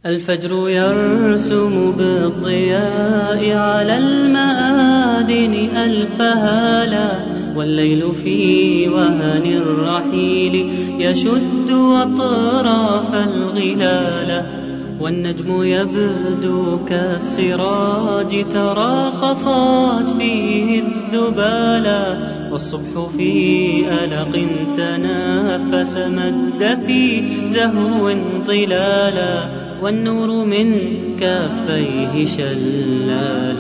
الفجر يرسم بالضياء على المآذن ألف هالا، والليل في وهن الرحيل يشد أطراف الغلال، والنجم يبدو كالسراج تراقصت فيه الذبالا، والصبح في ألق تنافس مد في زهو ظلالا، والنور من كافيه شلال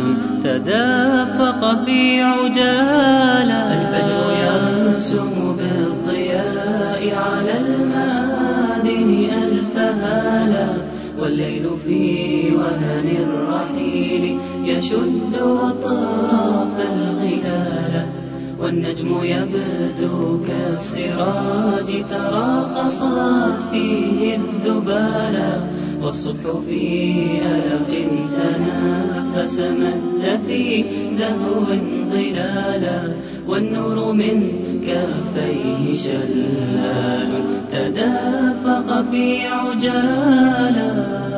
تدافق في عجالا. الفجر يرسم بالضياء على المآذن ألف هالا، والليل في وهن الرحيل يشد أطراف الغلال، والنجم يبدو كالسراج تراقصت فيه الذبالا، والصبح في ألق تنافس مد في زهو ظلالا، والنور من كافيه شلال تدافق في عجالا.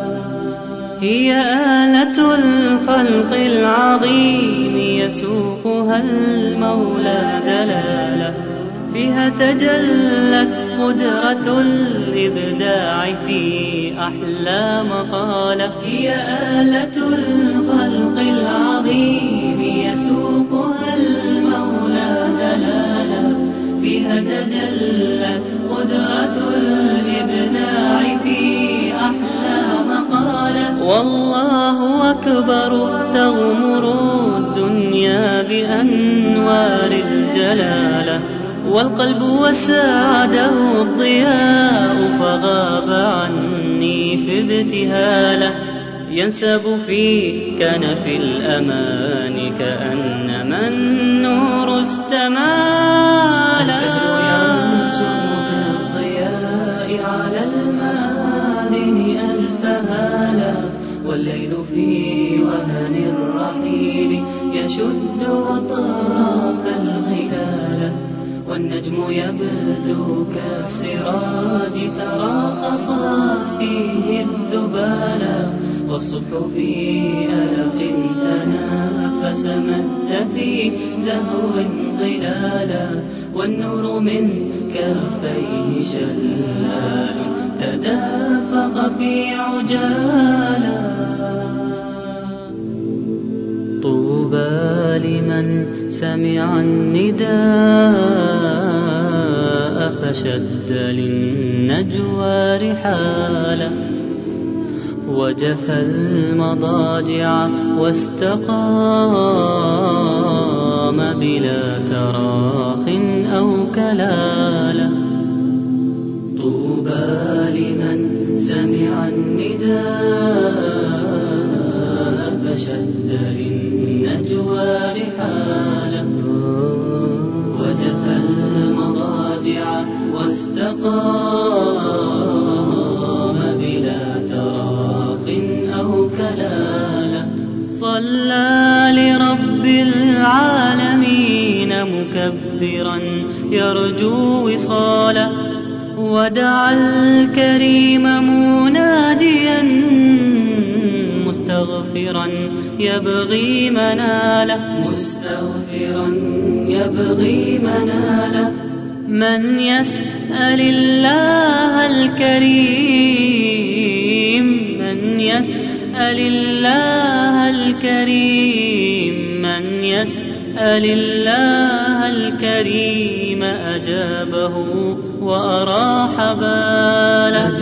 هي آلة الخلق العظيم يسوقها المولى دلالا، فيها تجلت قدرة الإبداع في أحلى مقالة. هي آلة الخلق العظيم يسوقها المولى دلالا، فيها تجلت قدرة الإبداع في أحلى مقالة. والله أكبر تغمر الدنيا بأنوار الجلالة، والقلب وسعده الضياء فغاب عني في ابتهاله، ينسب في كنف الأمان كأنما النور استمالا. الفجر يرسم بالضياء على المآذن ألف هالا، والليل في وهن الرحيل يشد أطراف الغلال، والنجم يبدو كالسراج تراقصت فيه الذبالا، والصبح في ألق تنافس مد في زهو ظلالا، والنور من كافيه شلال تدافق في عجالا. طوبى لمن سمع النداء فشد للنجوى رحالا، وجفى المضاجع واستقام بلا تراخ أو كلالا. طوبى لمن سمع النداء فشد للنجوى رحالا، وجفى المضاجع واستقام بلا تراخ أو كلالا. صلى لرب العالمين مكبرا يرجو وصالا، ودعا الكريم مناجيا مستغفرا يبغي مناله، مستغفرا يبغي مناله. من يسأل الله الكريم، من يسأل الله الكريم، من يسأل الله الكريم أجابه وأراح باله.